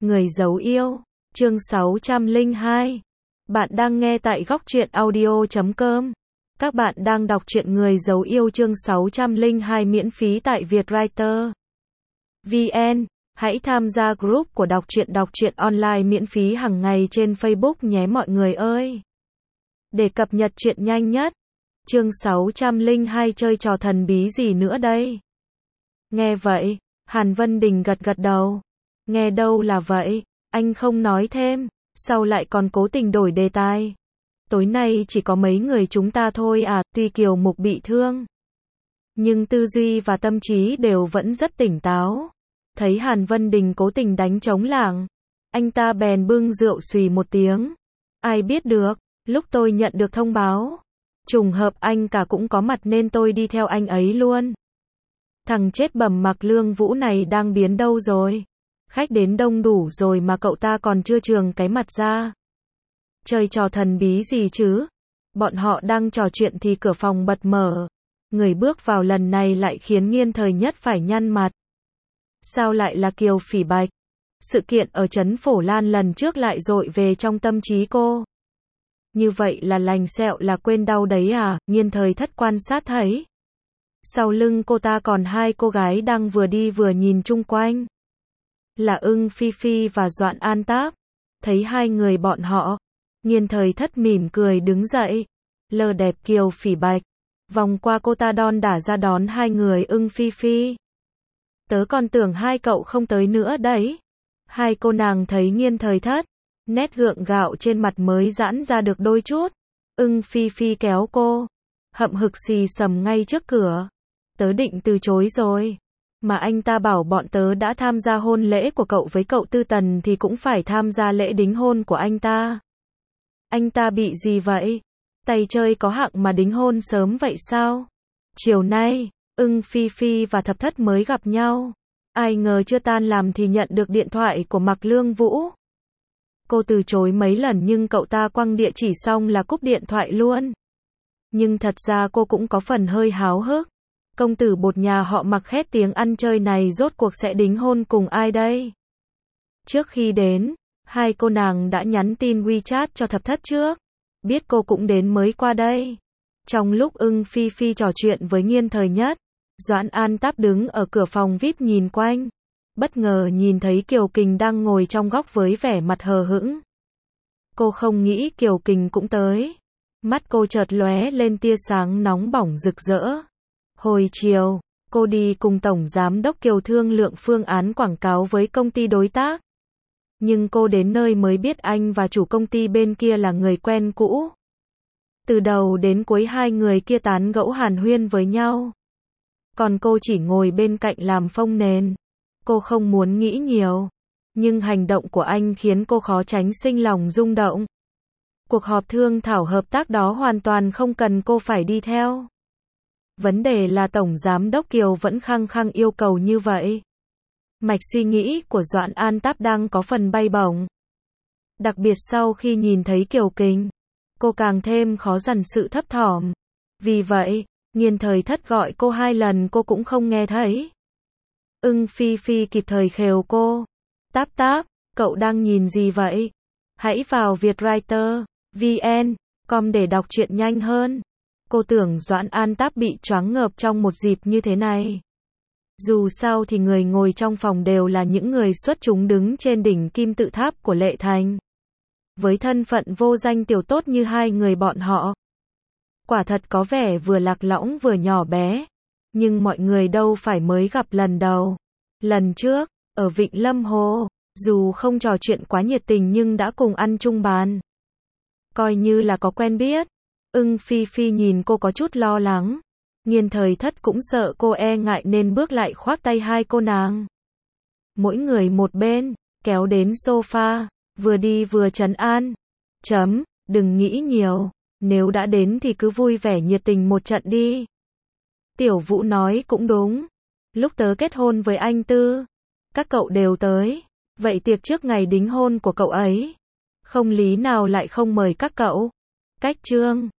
Người giấu yêu, chương 602. Bạn đang nghe tại góc truyện audio.com. Các bạn đang đọc truyện Người giấu yêu chương 602 miễn phí tại Vietwriter VN. Hãy tham gia group của đọc truyện online miễn phí hàng ngày trên Facebook nhé mọi người ơi. Để cập nhật truyện nhanh nhất. Chương 602 chơi trò thần bí gì nữa đây? Nghe vậy, Hàn Vân Đình gật gật đầu. Nghe đâu là vậy, anh không nói thêm, sao lại còn cố tình đổi đề tài. Tối nay chỉ có mấy người chúng ta thôi à, tuy Kiều Mục bị thương, nhưng tư duy và tâm trí đều vẫn rất tỉnh táo. Thấy Hàn Vân Đình cố tình đánh trống lảng, anh ta bèn bưng rượu xùy một tiếng. Ai biết được, lúc tôi nhận được thông báo, trùng hợp anh cả cũng có mặt nên tôi đi theo anh ấy luôn. Thằng chết bầm Mạc Lương Vũ này đang biến đâu rồi? Khách đến đông đủ rồi mà cậu ta còn chưa trường cái mặt ra. Chơi trò thần bí gì chứ? Bọn họ đang trò chuyện thì cửa phòng bật mở. Người bước vào lần này lại khiến Nghiên Thời Nhất phải nhăn mặt. Sao lại là Kiều Phỉ Bạch? Sự kiện ở trấn Phổ Lan lần trước lại dội về trong tâm trí cô. Như vậy là lành sẹo là quên đau đấy à? Nghiên Thời Thất quan sát thấy. Sau lưng cô ta còn hai cô gái đang vừa đi vừa nhìn chung quanh. Là Ưng Phi Phi và Doãn An Táp. Thấy hai người bọn họ, Nghiên Thời Thất mỉm cười đứng dậy. Lờ đẹp Kiều Phỉ Bạch. Vòng qua cô ta đon đả ra đón hai người Ưng Phi Phi. Tớ còn tưởng hai cậu không tới nữa đấy. Hai cô nàng thấy Nghiên Thời Thất, nét gượng gạo trên mặt mới giãn ra được đôi chút. Ưng Phi Phi kéo cô, hậm hực xì sầm ngay trước cửa. Tớ định từ chối rồi. Mà anh ta bảo bọn tớ đã tham gia hôn lễ của cậu với cậu Tư Tần thì cũng phải tham gia lễ đính hôn của anh ta. Anh ta bị gì vậy? Tay chơi có hạng mà đính hôn sớm vậy sao? Chiều nay, Ưng Phi Phi và Thập Thất mới gặp nhau. Ai ngờ chưa tan làm thì nhận được điện thoại của Mạc Lương Vũ. Cô từ chối mấy lần nhưng cậu ta quăng địa chỉ xong là cúp điện thoại luôn. Nhưng thật ra cô cũng có phần hơi háo hức. Công tử bột nhà họ Mạc khét tiếng ăn chơi này rốt cuộc sẽ đính hôn cùng ai đây? Trước khi đến, hai cô nàng đã nhắn tin WeChat cho Thập Thất trước. Biết cô cũng đến mới qua đây. Trong lúc Ưng Phi Phi trò chuyện với Nghiên Thời Nhất, Doãn An Táp đứng ở cửa phòng VIP nhìn quanh. Bất ngờ nhìn thấy Kiều Kình đang ngồi trong góc với vẻ mặt hờ hững. Cô không nghĩ Kiều Kình cũng tới. Mắt cô chợt lóe lên tia sáng nóng bỏng rực rỡ. Hồi chiều, cô đi cùng Tổng Giám đốc Kiều thương lượng phương án quảng cáo với công ty đối tác. Nhưng cô đến nơi mới biết anh và chủ công ty bên kia là người quen cũ. Từ đầu đến cuối hai người kia tán gẫu hàn huyên với nhau. Còn cô chỉ ngồi bên cạnh làm phông nền. Cô không muốn nghĩ nhiều. Nhưng hành động của anh khiến cô khó tránh sinh lòng rung động. Cuộc họp thương thảo hợp tác đó hoàn toàn không cần cô phải đi theo. Vấn đề là Tổng Giám đốc Kiều vẫn khăng khăng yêu cầu như vậy. Mạch suy nghĩ của Doãn An Táp đang có phần bay bổng. Đặc biệt sau khi nhìn thấy Kiều Kình, cô càng thêm khó dằn sự thấp thỏm. Vì vậy, Nghiên Thời Thất gọi cô hai lần cô cũng không nghe thấy. Ưng Phi Phi kịp thời khều cô. Táp Táp, cậu đang nhìn gì vậy? Hãy vào Vietwriter VN.com để đọc truyện nhanh hơn. Cô tưởng Doãn An Táp bị choáng ngợp trong một dịp như thế này. Dù sao thì người ngồi trong phòng đều là những người xuất chúng đứng trên đỉnh kim tự tháp của Lệ Thành. Với thân phận vô danh tiểu tốt như hai người bọn họ, quả thật có vẻ vừa lạc lõng vừa nhỏ bé. Nhưng mọi người đâu phải mới gặp lần đầu. Lần trước, ở Vịnh Lâm Hồ, dù không trò chuyện quá nhiệt tình nhưng đã cùng ăn chung bàn. Coi như là có quen biết. Ưng Phi Phi nhìn cô có chút lo lắng. Nghiên Thời Thất cũng sợ cô e ngại nên bước lại khoác tay hai cô nàng. Mỗi người một bên, kéo đến sofa, vừa đi vừa trấn an. Đừng nghĩ nhiều, nếu đã đến thì cứ vui vẻ nhiệt tình một trận đi. Tiểu Vũ nói cũng đúng. Lúc tớ kết hôn với anh Tư, các cậu đều tới. Vậy tiệc trước ngày đính hôn của cậu ấy, không lý nào lại không mời các cậu. Cách trương,